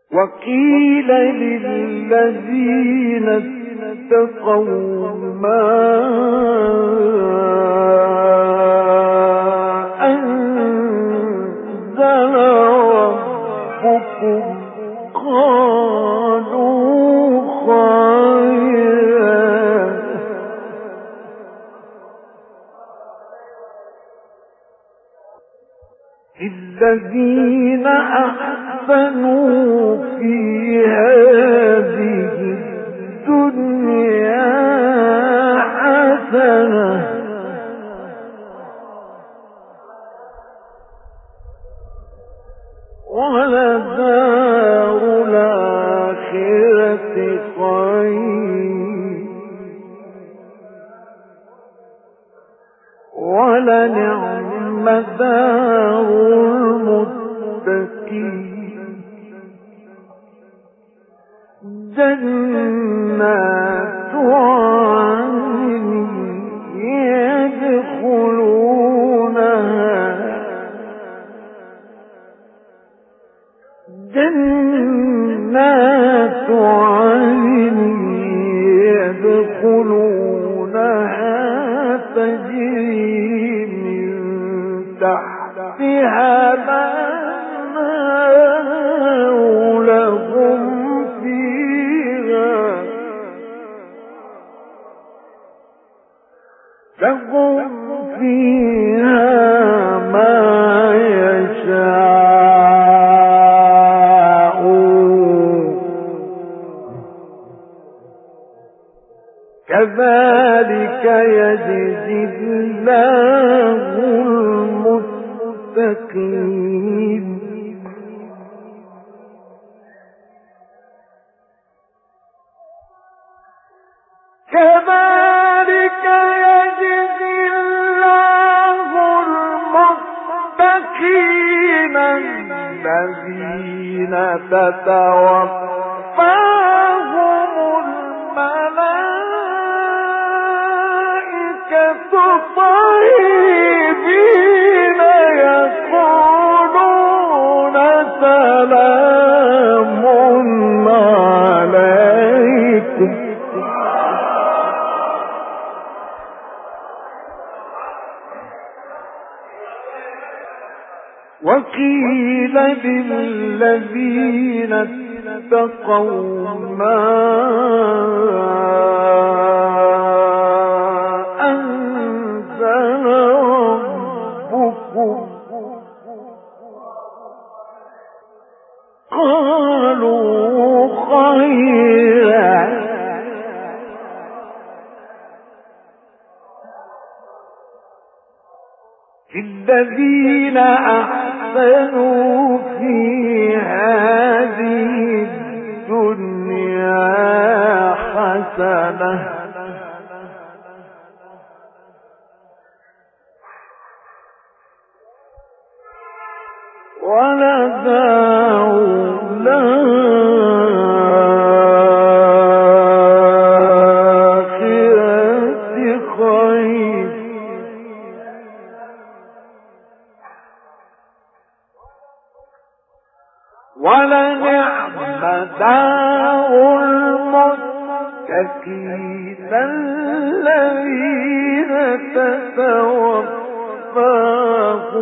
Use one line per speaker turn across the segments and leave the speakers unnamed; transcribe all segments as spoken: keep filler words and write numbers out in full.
وقيل للذين اتقوا ما أنزل ربكم قالوا خيرا الذين أحسنوا في هذه الدنيا حسنة ولدار الآخرة خير ولنعم دار المتقين جنات عدن يدخلونها جنات عدن يدخلونها تجري من تحتها الأنهار لهم فيها لهم فيها ما يشاءون كذلك يجزي الله المتقين كذلك يجزي الله المتقين الذين تتوفاهم الملائكة طيبين يقولون سلام عليكم وقيل للذين اتقوا ما أنزل ربكم قالوا خيرا الذين أحسنوا في هذه الدنيا حسنة ولدار الآخرة خير ولنعم دار المتقين الذين تتوفاهم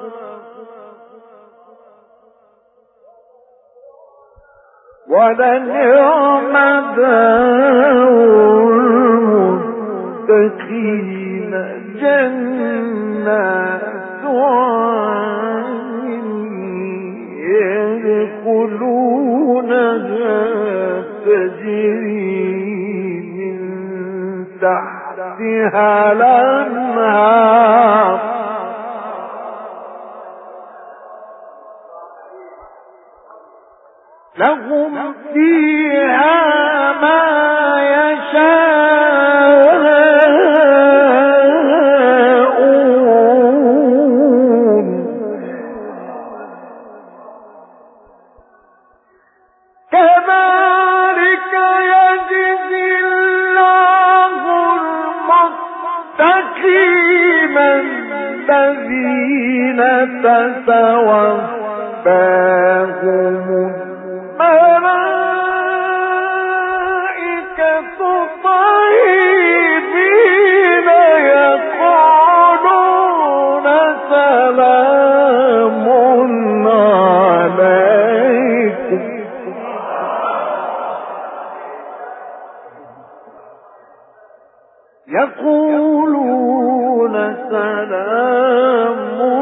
ولنعم دار المتقين جنات عدن يدخلونها تجري من تحتها الأنهار لهم فيها ما يشاءون كذلك يجزي الله المتقين الذين تتوفاهم الملائكة عليكم يقولون سلام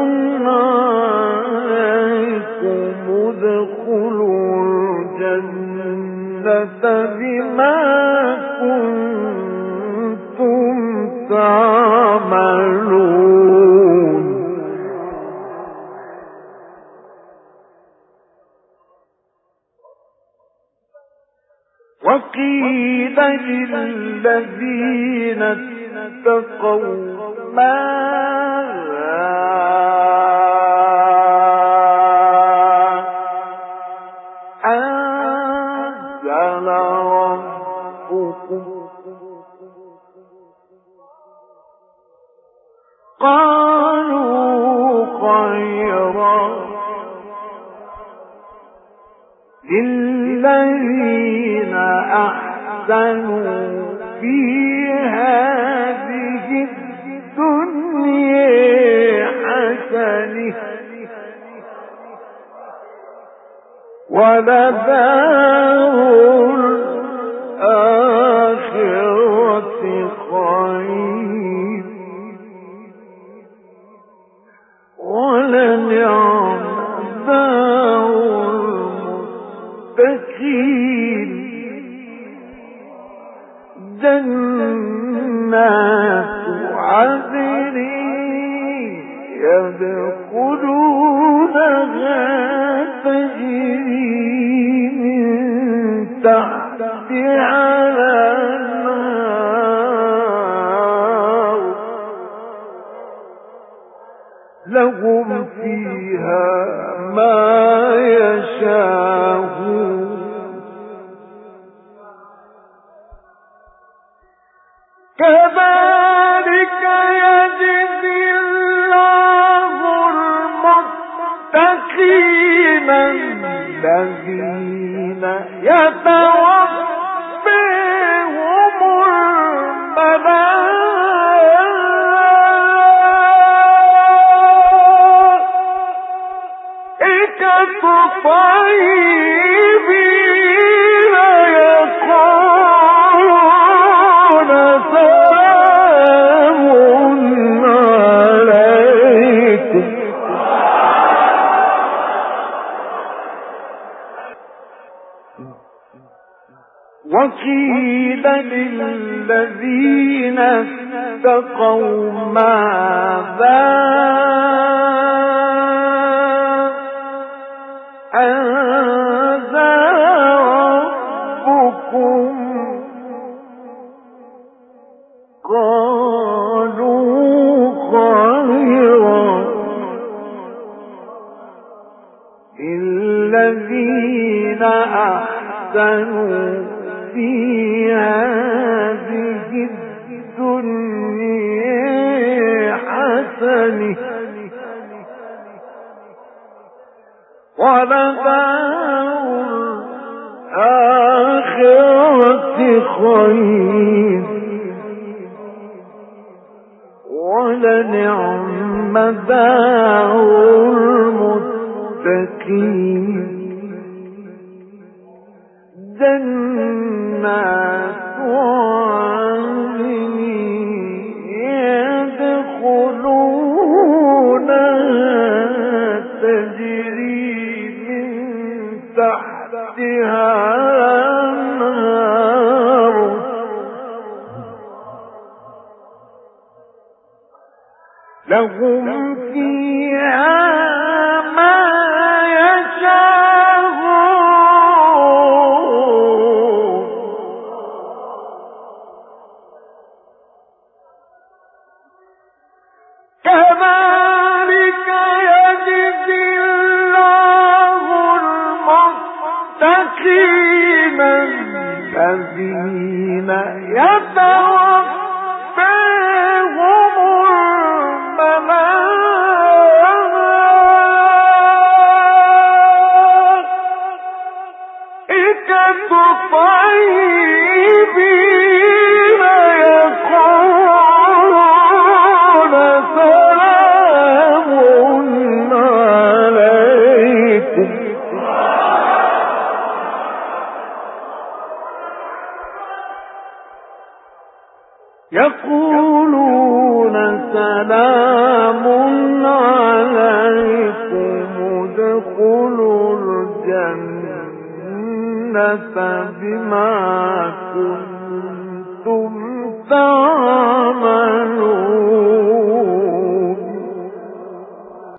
عليكم ادخلوا الجنة بما كنتم تعملون وقيل للذين اتقوا ماذا أنزل ربكم قالوا خيرا للذين أحسنوا في هذه الدنيا حسنة ولدار الآخرة خير ولنعم دار المتقين جنات عدن يدخلونها تجري من تحتها الأنهار لهم فيها ما يشاءون كذلك يجزي الله المتقين الذين يتوفاهم الملائكة طيبين يقولون سلام عليكم وقيل للذين اتقوا ماذا أنزل ربكم قالوا خيرا للذين أحسنوا في هذه الدنيا حسنة ولدار الآخرة خير ولنعم دار المتقين جنات عدن يدخلونها تجري من تحتها الأنهار لهم فيها ما يشاءون كذلك يجزي الله المتقين الذين يتوفاهم الملائكة طيبين يقولون سلام عليكم يقولون سلام عليكم ادخلوا الجنة بما كنتم تعملون